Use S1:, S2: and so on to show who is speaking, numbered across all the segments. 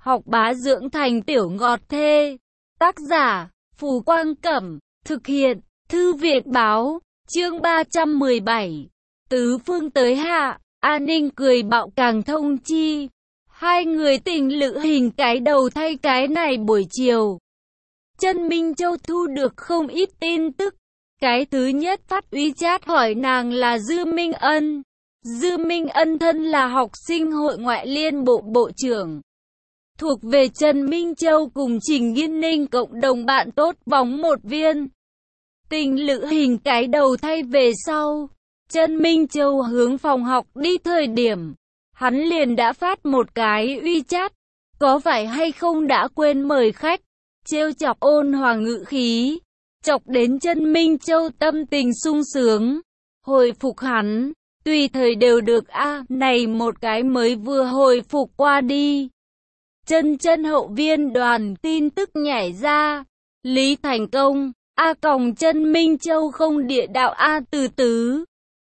S1: học bá dưỡng thành tiểu ngọt thê. Tác giả, Phù Quang Cẩm, thực hiện, Thư viện Báo, chương 317. Tứ phương tới hạ, An Ninh cười bạo càng thông chi. Hai người tình lữ hình cái đầu thay cái này buổi chiều. Chân Minh Châu thu được không ít tin tức. Cái thứ nhất phát WeChat hỏi nàng là Dư Minh Ân. Dư Minh Ân thân là học sinh hội ngoại liên bộ bộ trưởng. Thuộc về Trần Minh Châu cùng Trình Nghiên Ninh cộng đồng bạn tốt bóng một viên. Tình lữ hình cái đầu thay về sau. Trần Minh Châu hướng phòng học đi thời điểm. Hắn liền đã phát một cái WeChat. Có phải hay không đã quên mời khách. Trêu chọc ôn hòa ngữ khí. Chọc đến Trần Minh Châu tâm tình sung sướng. Hồi phục hắn. Tùy thời đều được này một cái mới vừa hồi phục qua đi. Chân hậu viên đoàn tin tức nhảy ra. Lý Thành Công, Trần Minh Châu không địa đạo từ tứ.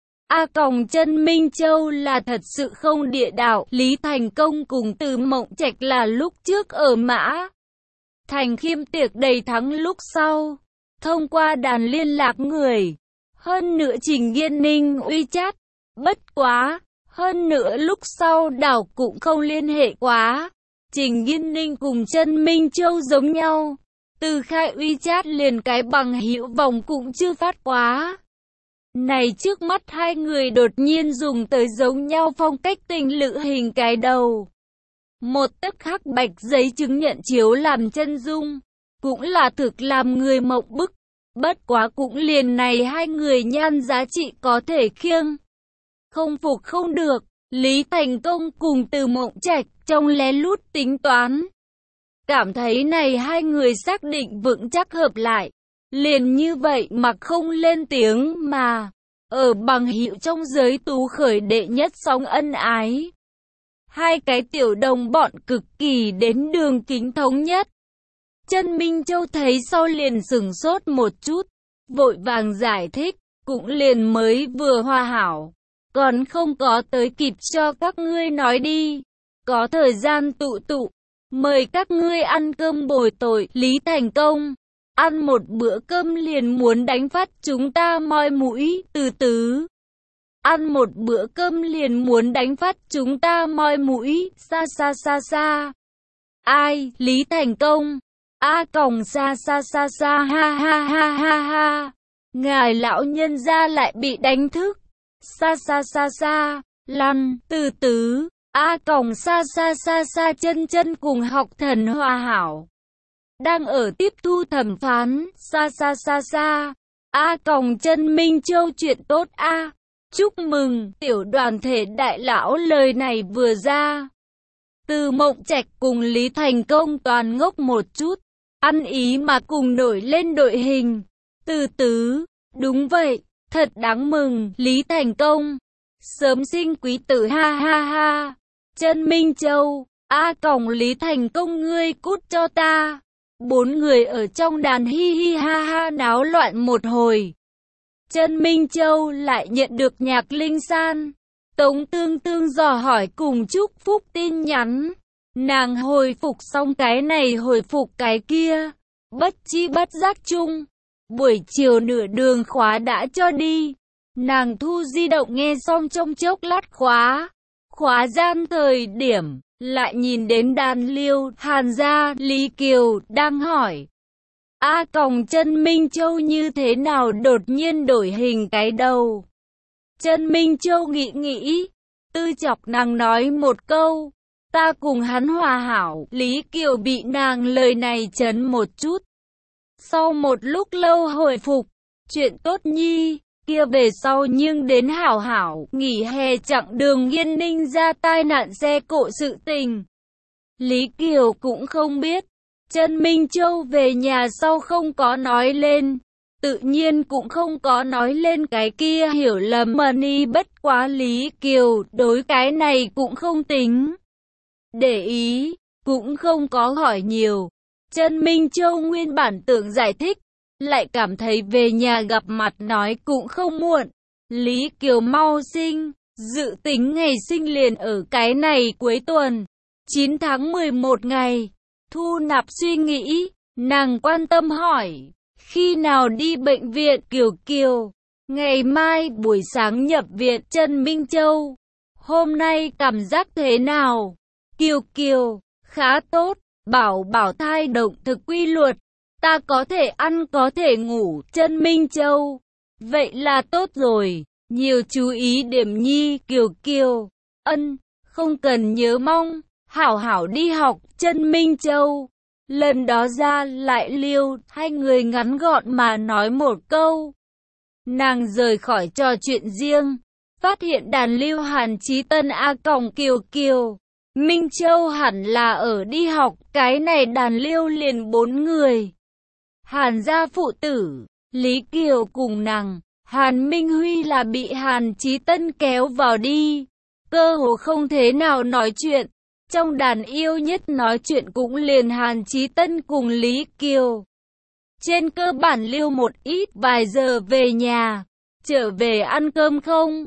S1: Trần Minh Châu là thật sự không địa đạo. Lý Thành Công cùng Từ Mộng Trạch là lúc trước ở Mã Thành khiêm tiệc đầy thắng lúc sau. Thông qua đàn liên lạc người. Hơn nữa Trình Nghiên Ninh WeChat. Bất quá, hơn nữa lúc sau đảo cũng không liên hệ quá. Trình Nghiên Ninh cùng Trần Minh Châu giống nhau. Từ khai WeChat liền cái bằng hữu vòng cũng chưa phát quá. Này trước mắt hai người đột nhiên dùng tới giống nhau phong cách tình lữ hình cái đầu. Một tấc hắc bạch giấy chứng nhận chiếu làm chân dung. Cũng là thực làm người mộng bức. Bất quá cũng liền này hai người nhan giá trị có thể khiêng. Không phục không được, Lý Thành Công cùng Từ Mộng Trạch trong lén lút tính toán. Cảm thấy này hai người xác định vững chắc hợp lại. Liền như vậy mà không lên tiếng mà. Ở bằng hữu trong giới tú khởi đệ nhất sóng ân ái. Hai cái tiểu đồng bọn cực kỳ đến đường kính thống nhất. Trần Minh Châu thấy sau liền sửng sốt một chút. Vội vàng giải thích, cũng liền mới vừa hòa hảo. Còn không có tới kịp cho các ngươi nói đi. Có thời gian tụ tụ. Mời các ngươi ăn cơm bồi tội. Lý Thành Công. Ăn một bữa cơm liền muốn đánh phát chúng ta moi mũi. Từ tứ. Ăn một bữa cơm liền muốn đánh phát chúng ta moi mũi. Xa xa xa xa. Ai? Lý Thành Công. Xa xa xa xa ha ha ha ha ha. Ngài lão nhân gia lại bị đánh thức. Xa xa xa xa, lăn, từ tứ, xa xa xa xa chân cùng học thần hòa hảo. Đang ở tiếp thu thẩm phán, xa xa xa xa, Trần Minh Châu chuyện tốt Chúc mừng, tiểu đoàn thể đại lão lời này vừa ra. Từ Mộng Trạch cùng Lý Thành Công toàn ngốc một chút, ăn ý mà cùng nổi lên đội hình. Từ tứ, đúng vậy. Thật đáng mừng, Lý Thành Công. Sớm sinh quý tử ha ha ha. Trần Minh Châu, Lý Thành Công ngươi cút cho ta. Bốn người ở trong đàn hi hi ha ha náo loạn một hồi. Trần Minh Châu lại nhận được Nhạc Linh San. Tống Tương Tương dò hỏi cùng chúc phúc tin nhắn. Nàng hồi phục xong cái này hồi phục cái kia. Bất chi bất giác chung. Buổi chiều nửa đường khóa đã cho đi. Nàng thu di động nghe xong trong chốc lát khóa gian thời điểm, lại nhìn đến đàn Liêu, Hàn gia, Lý Kiều, đang hỏi. Trần Minh Châu như thế nào đột nhiên đổi hình cái đầu. Trần Minh Châu nghĩ, tư chọc nàng nói một câu. Ta cùng hắn hòa hảo, Lý Kiều bị nàng lời này chấn một chút. Sau một lúc lâu hồi phục, chuyện tốt nhi, kia về sau nhưng đến hảo, nghỉ hè chặng đường Nghiên Ninh ra tai nạn xe cộ sự tình. Lý Kiều cũng không biết, Trần Minh Châu về nhà sau không có nói lên, tự nhiên cũng không có nói lên cái kia hiểu lầm money bất quá Lý Kiều đối cái này cũng không tính. Để ý, cũng không có hỏi nhiều. Trần Minh Châu nguyên bản tưởng giải thích, lại cảm thấy về nhà gặp mặt nói cũng không muộn. Lý Kiều mau sinh, dự tính ngày sinh liền ở cái này cuối tuần. 9 tháng 11 ngày, thu nạp suy nghĩ, nàng quan tâm hỏi, khi nào đi bệnh viện Kiều Kiều? Ngày mai buổi sáng nhập viện Trần Minh Châu. Hôm nay cảm giác thế nào? Kiều Kiều, khá tốt, bảo thai động thực quy luật. Ta có thể ăn có thể ngủ, Trần Minh Châu. Vậy là tốt rồi, nhiều chú ý điểm nhi, Kiều Kiều. Ân, không cần nhớ mong, hảo hảo đi học, Trần Minh Châu. Lần đó ra lại liêu, hai người ngắn gọn mà nói một câu. Nàng rời khỏi trò chuyện riêng, phát hiện đàn lưu Hàn Chí Tân Kiều Kiều. Minh Châu hẳn là ở đi học, cái này đàn lưu liền 4 người. Hàn gia phụ tử, Lý Kiều cùng nàng, Hàn Minh Huy là bị Hàn Chí Tân kéo vào đi. Cơ hồ không thế nào nói chuyện. Trong đàn yêu nhất nói chuyện cũng liền Hàn Chí Tân cùng Lý Kiều. Trên cơ bản lưu một ít vài giờ về nhà. Trở về ăn cơm không?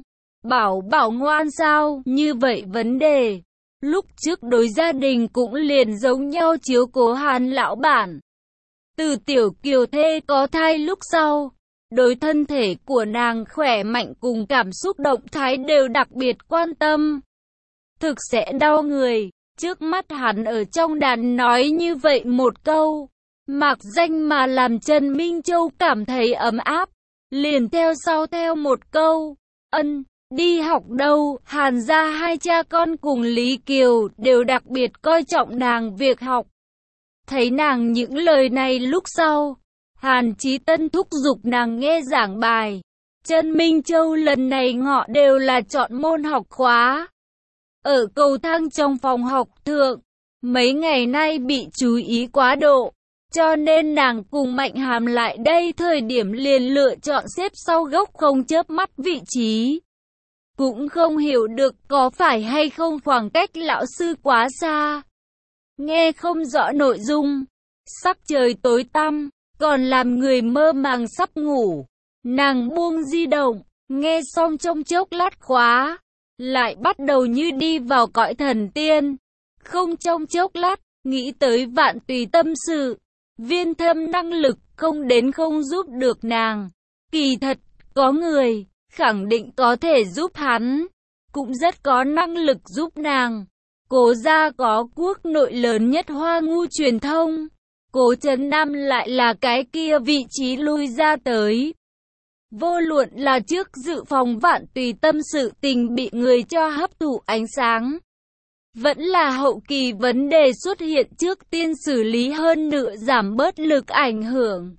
S1: Bảo ngoan sao? Như vậy vấn đề. Lúc trước đối gia đình cũng liền giống nhau chiếu cố Hàn lão bản. Từ tiểu Kiều thê có thai lúc sau, đối thân thể của nàng khỏe mạnh cùng cảm xúc động thái đều đặc biệt quan tâm. Thực sẽ đau người. Trước mắt hắn ở trong đàn nói như vậy một câu, mạc danh mà làm Trần Minh Châu cảm thấy ấm áp. Liền theo sau theo một câu, ân, đi học đâu. Hàn gia hai cha con cùng Lý Kiều đều đặc biệt coi trọng nàng việc học. Thấy nàng những lời này lúc sau, Hàn Chí Tân thúc giục nàng nghe giảng bài. Trần Minh Châu lần này ngọ đều là chọn môn học khóa. Ở cầu thang trong phòng học thượng, mấy ngày nay bị chú ý quá độ, cho nên nàng cùng Mạnh Hàm lại đây thời điểm liền lựa chọn xếp sau góc không chớp mắt vị trí. Cũng không hiểu được có phải hay không khoảng cách lão sư quá xa. Nghe không rõ nội dung, sắc trời tối tăm, còn làm người mơ màng sắp ngủ. Nàng buông di động, nghe xong trong chốc lát khóa, lại bắt đầu như đi vào cõi thần tiên. Không trong chốc lát, nghĩ tới vạn tùy tâm sự. Viên thâm năng lực không đến không giúp được nàng. Kỳ thật, có người, khẳng định có thể giúp hắn. Cũng rất có năng lực giúp nàng. Cố gia có quốc nội lớn nhất Hoa Ngu truyền thông. Cố Trấn Nam lại là cái kia vị trí lui ra tới. Vô luận là trước dự phòng vạn tùy tâm sự tình bị người cho hấp thụ ánh sáng, vẫn là hậu kỳ vấn đề xuất hiện trước tiên xử lý hơn nữa giảm bớt lực ảnh hưởng.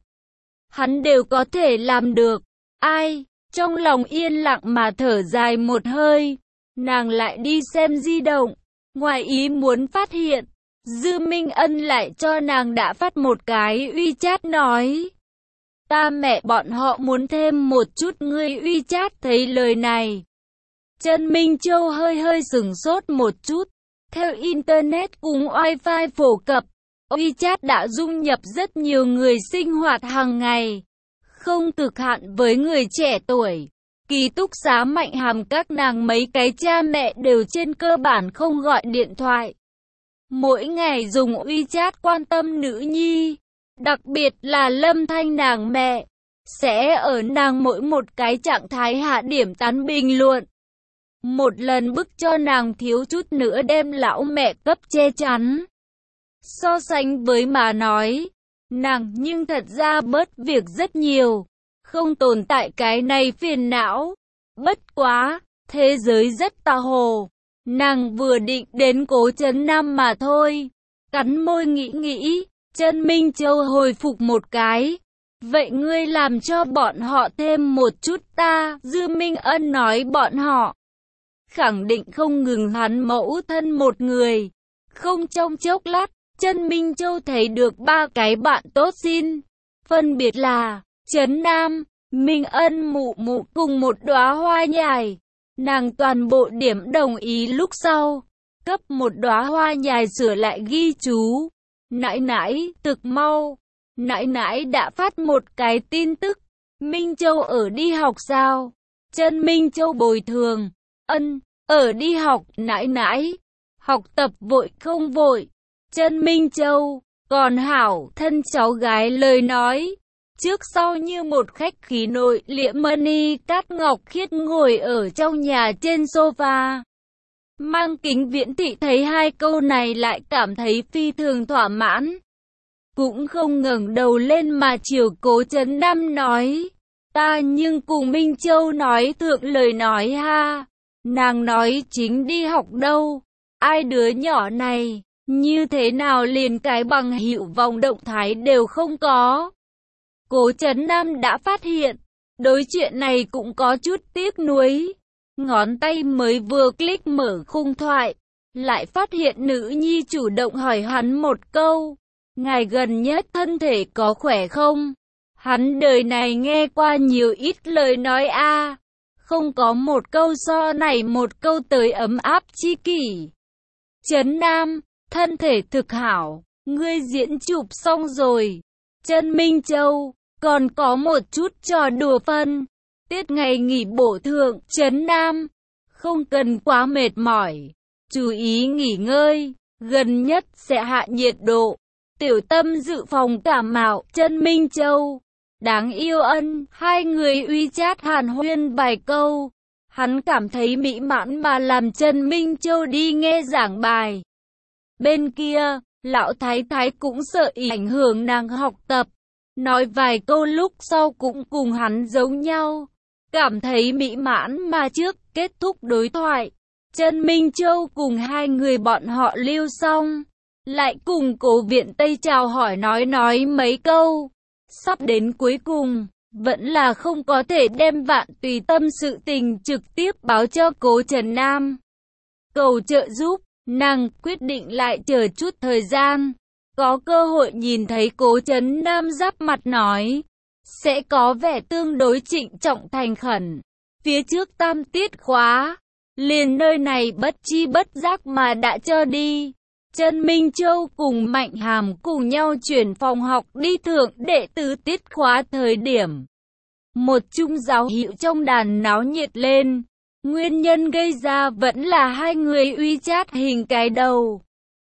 S1: Hắn đều có thể làm được. Ai? Trong lòng yên lặng mà thở dài một hơi, nàng lại đi xem di động. Ngoài ý muốn phát hiện, Dư Minh Ân lại cho nàng đã phát một cái WeChat nói. Ta mẹ bọn họ muốn thêm một chút ngươi WeChat. Thấy lời này, Trần Minh Châu hơi sửng sốt một chút. Theo Internet cùng Wi-Fi phổ cập, WeChat đã dung nhập rất nhiều người sinh hoạt hàng ngày. Không cực hạn với người trẻ tuổi. Ký túc xá Mạnh Hàm các nàng mấy cái cha mẹ đều trên cơ bản không gọi điện thoại. Mỗi ngày dùng WeChat quan tâm nữ nhi. Đặc biệt là Lâm Thanh nàng mẹ, sẽ ở nàng mỗi một cái trạng thái hạ điểm tán bình luận. Một lần bức cho nàng thiếu chút nữa đem lão mẹ cấp che chắn. So sánh với mà nói, nàng nhưng thật ra bớt việc rất nhiều, không tồn tại cái này phiền não. Bất quá, thế giới rất tà hồ, nàng vừa định đến Cố Trấn Nam mà thôi. Cắn môi nghĩ. Trần Minh Châu hồi phục một cái. Vậy ngươi làm cho bọn họ thêm một chút ta. Dư Minh Ân nói bọn họ khẳng định không ngừng hắn mẫu thân một người. Không trong chốc lát, Trần Minh Châu thấy được 3 cái bạn tốt xin. Phân biệt là Trấn Nam, Minh Ân mụ mụ cùng một đóa hoa nhài. Nàng toàn bộ điểm đồng ý lúc sau. Cấp một đóa hoa nhài sửa lại ghi chú. Nãi nãi, thực mau. Nãi nãi đã phát một cái tin tức. Minh Châu ở đi học sao? Trần Minh Châu bồi thường. Ân, ở đi học, nãi nãi. học tập vội không vội. Trân Minh Châu, còn hảo, thân cháu gái lời nói. Trước sau như một khách khí nội liễm. Mani Cát Ngọc Khiết ngồi ở trong nhà trên sofa. Mang kính viễn thị thấy hai câu này lại cảm thấy phi thường thỏa mãn. Cũng không ngẩng đầu lên mà chiều Cố Trấn Nam nói. Ta nhưng cùng Minh Châu nói thượng lời nói ha. Nàng nói chính đi học đâu. Ai đứa nhỏ này, như thế nào liền cái bằng hữu vòng động thái đều không có. Cố Trấn Nam đã phát hiện, đối chuyện này cũng có chút tiếc nuối. Ngón tay mới vừa click mở khung thoại, lại phát hiện nữ nhi chủ động hỏi hắn một câu. Ngài gần nhất thân thể có khỏe không? Hắn đời này nghe qua nhiều ít lời nói a, không có một câu so này một câu tới ấm áp chi kỷ. Trấn Nam, thân thể thực hảo, ngươi diễn chụp xong rồi. Trân Minh Châu, còn có một chút trò đùa phân. Tiết ngày nghỉ bổ thượng. Trấn Nam, không cần quá mệt mỏi, chú ý nghỉ ngơi, gần nhất sẽ hạ nhiệt độ. Tiểu Tâm dự phòng cảm mạo. Trân Minh Châu, đáng yêu ân. Hai người WeChat hàn huyên vài câu. Hắn cảm thấy mỹ mãn mà làm Trân Minh Châu đi nghe giảng bài. Bên kia, lão thái thái cũng sợ ảnh hưởng nàng học tập. Nói vài câu lúc sau cũng cùng hắn giống nhau. Cảm thấy mỹ mãn mà trước kết thúc đối thoại. Trân Minh Châu cùng hai người bọn họ lưu xong. Lại cùng Cố Viện Tây chào hỏi nói mấy câu. Sắp đến cuối cùng, vẫn là không có thể đem Vạn Tùy Tâm sự tình trực tiếp báo cho Cố Trấn Nam. Cầu trợ giúp, nàng quyết định lại chờ chút thời gian. Có cơ hội nhìn thấy Cố Trấn Nam giáp mặt nói. Sẽ có vẻ tương đối trịnh trọng thành khẩn. Phía trước tam tiết khóa, liền nơi này bất chi bất giác mà đã cho đi. Trân Minh Châu cùng Mạnh Hàm cùng nhau chuyển phòng học đi thượng đệ tứ tiết khóa thời điểm. Một chung giáo hiệu trong đàn náo nhiệt lên. Nguyên nhân gây ra vẫn là hai người WeChat hình cái đầu.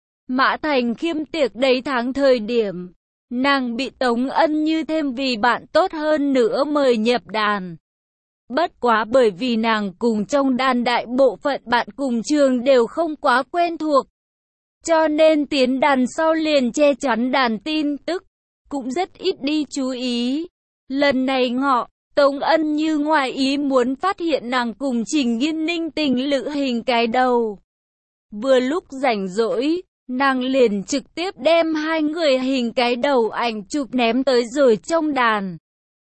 S1: Mã Thành Khiêm tiệc đầy tháng thời điểm, nàng bị Tống Ân Như thêm vì bạn tốt hơn nữa mời nhập đàn. Bất quá bởi vì nàng cùng trong đàn đại bộ phận bạn cùng trường đều không quá quen thuộc. Cho nên tiến đàn sau liền che chắn đàn tin tức, cũng rất ít đi chú ý. Lần này ngọ, Tống Ân Như ngoài ý muốn phát hiện nàng cùng Trình Nghiên Ninh tình lữ hình cái đầu. Vừa lúc rảnh rỗi, nàng liền trực tiếp đem hai người hình cái đầu ảnh chụp ném tới rồi trong đàn.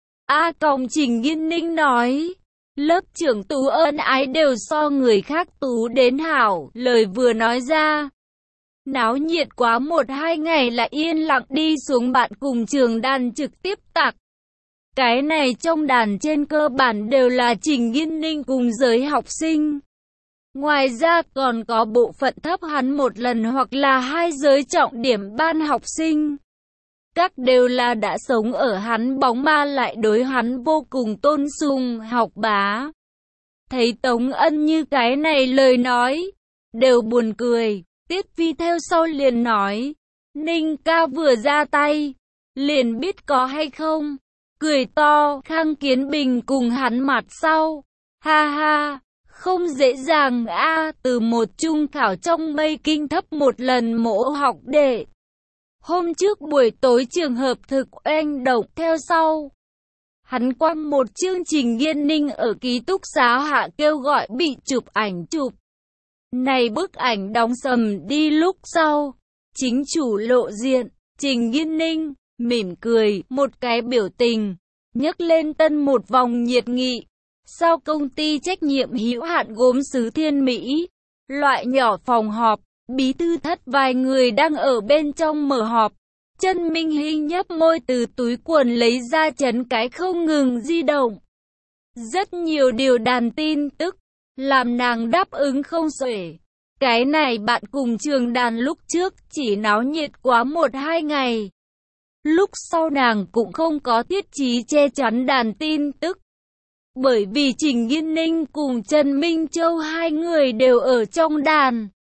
S1: Trình Nghiên Ninh nói, lớp trưởng Tú ân ái đều so người khác tú đến hảo, lời vừa nói ra. Náo nhiệt quá 1-2 ngày lại yên lặng đi xuống bạn cùng trường đàn trực tiếp tạc. Cái này trong đàn trên cơ bản đều là Trình Nghiên Ninh cùng giới học sinh. Ngoài ra còn có bộ phận thấp hắn một lần hoặc là hai giới trọng điểm ban học sinh. Các đều là đã sống ở hắn bóng ma lại đối hắn vô cùng tôn sùng học bá. Thấy Tống Ân Như cái này lời nói, đều buồn cười. Tiết Vi theo sau liền nói, Ninh ca vừa ra tay, liền biết có hay không. Cười to, Khang Kiến Bình cùng hắn mặt sau. Ha ha, không dễ dàng từ một trung khảo trong mây kinh thấp một lần mỗ học đệ. Hôm trước buổi tối trường hợp thực oanh động theo sau. Hắn quăng một chương trình Nghiên Ninh ở ký túc xá hạ kêu gọi bị chụp ảnh chụp. Này bức ảnh đóng sầm đi lúc sau. Chính chủ lộ diện, Trình Nghiên Ninh, mỉm cười, một cái biểu tình, nhấc lên tân một vòng nhiệt nghị. Sau công ty trách nhiệm hữu hạn gốm sứ Thiên Mỹ, loại nhỏ phòng họp, bí thư thất vài người đang ở bên trong mở họp. Trân Minh Hinh nhấp môi từ túi quần lấy ra chấn cái không ngừng di động. Rất nhiều điều đàn tin tức, làm nàng đáp ứng không xuể. Cái này bạn cùng trường đàn lúc trước chỉ náo nhiệt quá 1-2 ngày. Lúc sau nàng cũng không có thiết chí che chắn đàn tin tức. Bởi vì Trình Nghiên Ninh cùng Trần Minh Châu hai người đều ở trong đàn.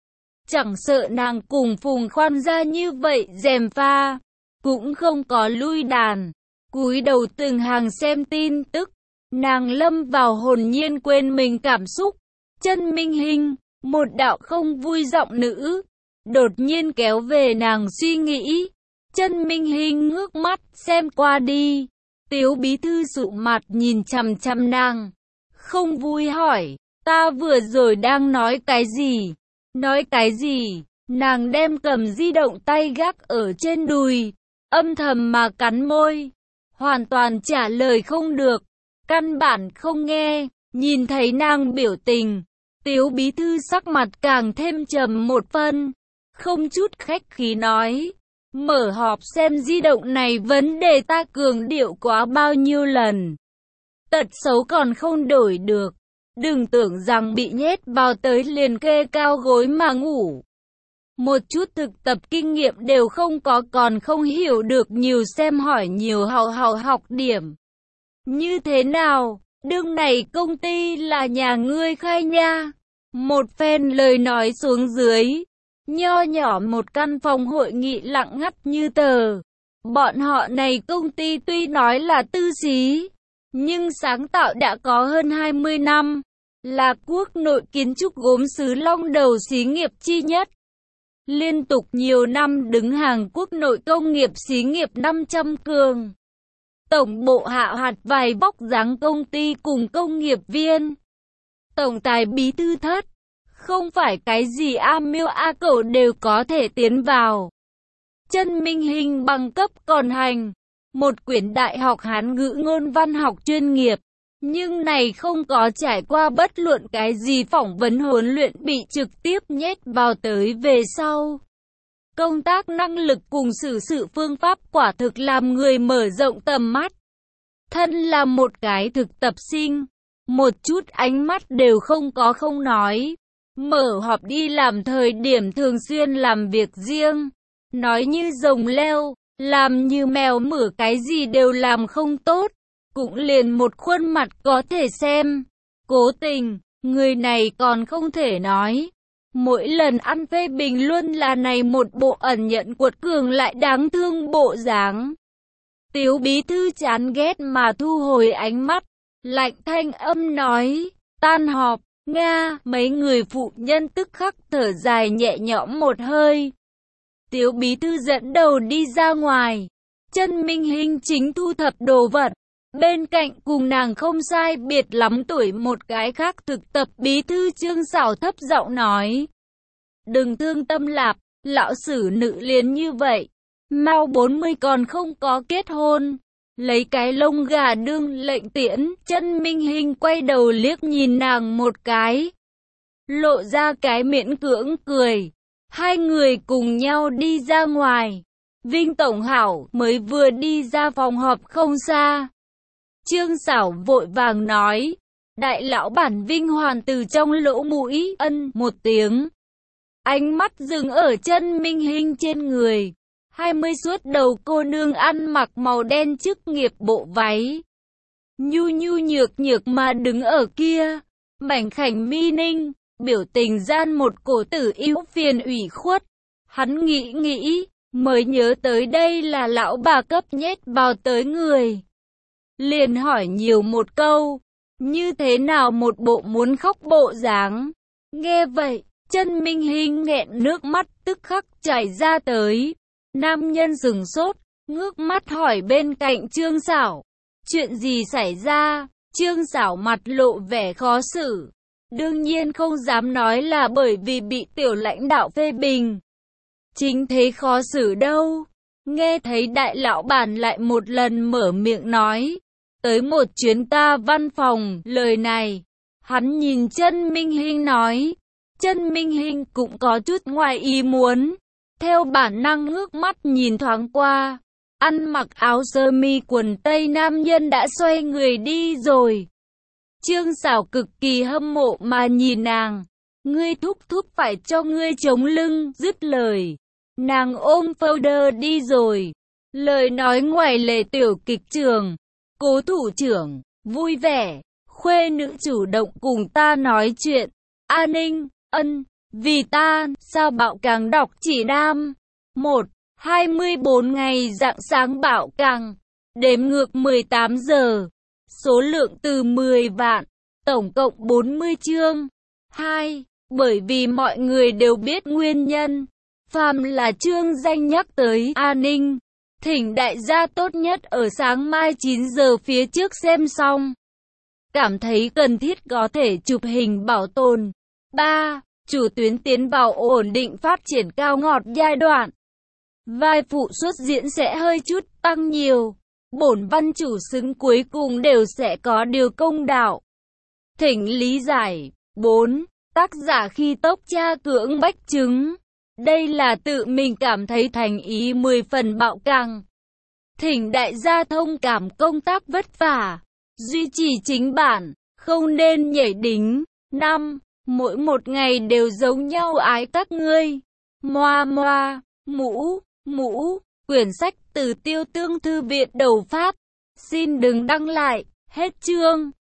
S1: Chẳng sợ nàng cùng Phùng Khoan ra như vậy gièm pha, cũng không có lui đàn, cúi đầu từng hàng xem tin tức. Nàng lâm vào hồn nhiên quên mình cảm xúc. Chân Minh Hinh, một đạo không vui giọng nữ, đột nhiên kéo về nàng suy nghĩ. Chân Minh Hinh ngước mắt xem qua đi. Tiếu bí thư sụ mặt nhìn chằm chằm nàng, không vui hỏi, ta vừa rồi đang nói cái gì? Nói cái gì? Nàng đem cầm di động tay gác ở trên đùi, âm thầm mà cắn môi, hoàn toàn trả lời không được, căn bản không nghe. Nhìn thấy nàng biểu tình, Tiếu bí thư sắc mặt càng thêm trầm một phân, không chút khách khí nói, mở họp xem di động này vấn đề ta cường điệu quá bao nhiêu lần. Tật xấu còn không đổi được, đừng tưởng rằng bị nhét vào tới liền kê cao gối mà ngủ. Một chút thực tập kinh nghiệm đều không có còn không hiểu được, nhiều xem hỏi nhiều học điểm. Như thế nào, đương này công ty là nhà ngươi khai nha. Một phen lời nói xuống dưới, nho nhỏ một căn phòng hội nghị lặng ngắt như tờ. Bọn họ này công ty tuy nói là tư xí, nhưng sáng tạo đã có hơn 20 năm, là quốc nội kiến trúc gốm sứ long đầu xí nghiệp chi nhất. Liên tục nhiều năm đứng hàng quốc nội công nghiệp xí nghiệp 500 cường. Tổng bộ hạ hạt vài vóc dáng công ty cùng công nghiệp viên. Tổng tài bí thư thất, không phải cái gì A miêu A cẩu đều có thể tiến vào. Chân Minh Hinh bằng cấp còn hành, một quyển đại học Hán ngữ ngôn văn học chuyên nghiệp, nhưng này không có trải qua bất luận cái gì phỏng vấn huấn luyện, bị trực tiếp nhét vào tới về sau. Công tác năng lực cùng xử sự phương pháp quả thực làm người mở rộng tầm mắt. Thân là một cái thực tập sinh, một chút ánh mắt đều không có không nói. Mở họp đi làm thời điểm thường xuyên làm việc riêng, nói như rồng leo, làm như mèo mửa, cái gì đều làm không tốt, cũng liền một khuôn mặt có thể xem. Cố tình, người này còn không thể nói. Mỗi lần ăn phê bình luôn là này một bộ ẩn nhận cuột cường lại đáng thương bộ dáng. Tiếu bí thư chán ghét mà thu hồi ánh mắt, lạnh thanh âm nói, tan họp. Nga, mấy người phụ nhân tức khắc thở dài nhẹ nhõm một hơi. Tiếu bí thư dẫn đầu đi ra ngoài. Chân Minh Hinh chính thu thập đồ vật. Bên cạnh cùng nàng không sai biệt lắm tuổi một cái khác thực tập bí thư Trương Sảo thấp giọng nói. Đừng thương tâm lạp, lão sử nữ liền như vậy. Mau 40 còn không có kết hôn. Lấy cái lông gà đương lệnh tiễn. Chân Minh Hinh quay đầu liếc nhìn nàng một cái, lộ ra cái miễn cưỡng cười. Hai người cùng nhau đi ra ngoài. Vinh tổng hảo mới vừa đi ra phòng họp không xa. Trương Sảo vội vàng nói, đại lão bản Vinh hoàn từ trong lỗ mũi ân một tiếng. Ánh mắt dừng ở Chân Minh Hinh trên người. 20 suốt đầu cô nương ăn mặc màu đen chức nghiệp bộ váy, nhu nhu nhược nhược mà đứng ở kia, mảnh khảnh mi ninh, biểu tình gian một cổ tử yếu phiền ủy khuất. Hắn nghĩ, mới nhớ tới đây là lão bà cấp nhét vào tới người. Liền hỏi nhiều một câu, như thế nào một bộ muốn khóc bộ dáng. Nghe vậy, Chân Minh Hinh nghẹn nước mắt tức khắc chảy ra tới. Nam nhân sửng sốt, ngước mắt hỏi bên cạnh Trương Sảo, chuyện gì xảy ra? Trương Sảo mặt lộ vẻ khó xử, đương nhiên không dám nói là bởi vì bị tiểu lãnh đạo phê bình. Chính thế khó xử đâu. Nghe thấy đại lão bản lại một lần mở miệng nói, tới một chuyến ta văn phòng, lời này, hắn nhìn Chân Minh Hinh nói. Chân Minh Hinh cũng có chút ngoài ý muốn. Theo bản năng ngước mắt nhìn thoáng qua, ăn mặc áo sơ mi quần tây nam nhân đã xoay người đi rồi. Trương Sảo cực kỳ hâm mộ mà nhìn nàng. Ngươi thúc phải cho ngươi chống lưng, dứt lời. Nàng ôm folder đi rồi. Lời nói ngoài lề tiểu kịch trường. Cố thủ trưởng, vui vẻ, khuê nữ chủ động cùng ta nói chuyện. A Ninh, ân. Vì ta, sao Bảo Càng đọc chỉ nam. 1. 24 ngày rạng sáng Bảo Càng. Đếm ngược 18 giờ. Số lượng từ 10 vạn. Tổng cộng 40 chương. 2. Bởi vì mọi người đều biết nguyên nhân. Phàm là chương danh nhắc tới an ninh. Thỉnh đại gia tốt nhất ở sáng mai 9 giờ phía trước xem xong. Cảm thấy cần thiết có thể chụp hình bảo tồn. 3. Chủ tuyến tiến vào ổn định phát triển cao ngọt giai đoạn. Vai phụ xuất diễn sẽ hơi chút tăng nhiều. Bổn văn chủ xứng cuối cùng đều sẽ có điều công đạo. Thỉnh lý giải. 4. Tác giả khi tốc tra cưỡng bách chứng. Đây là tự mình cảm thấy thành ý 10 phần Bảo Càng. Thỉnh đại gia thông cảm công tác vất vả. Duy trì chính bản, không nên nhảy đính. 5. Mỗi một ngày đều giống nhau ái các ngươi. Moa moa, mũ, mũ, quyển sách từ Tiêu Tương Thư viện đầu phát. Xin đừng đăng lại, hết chương.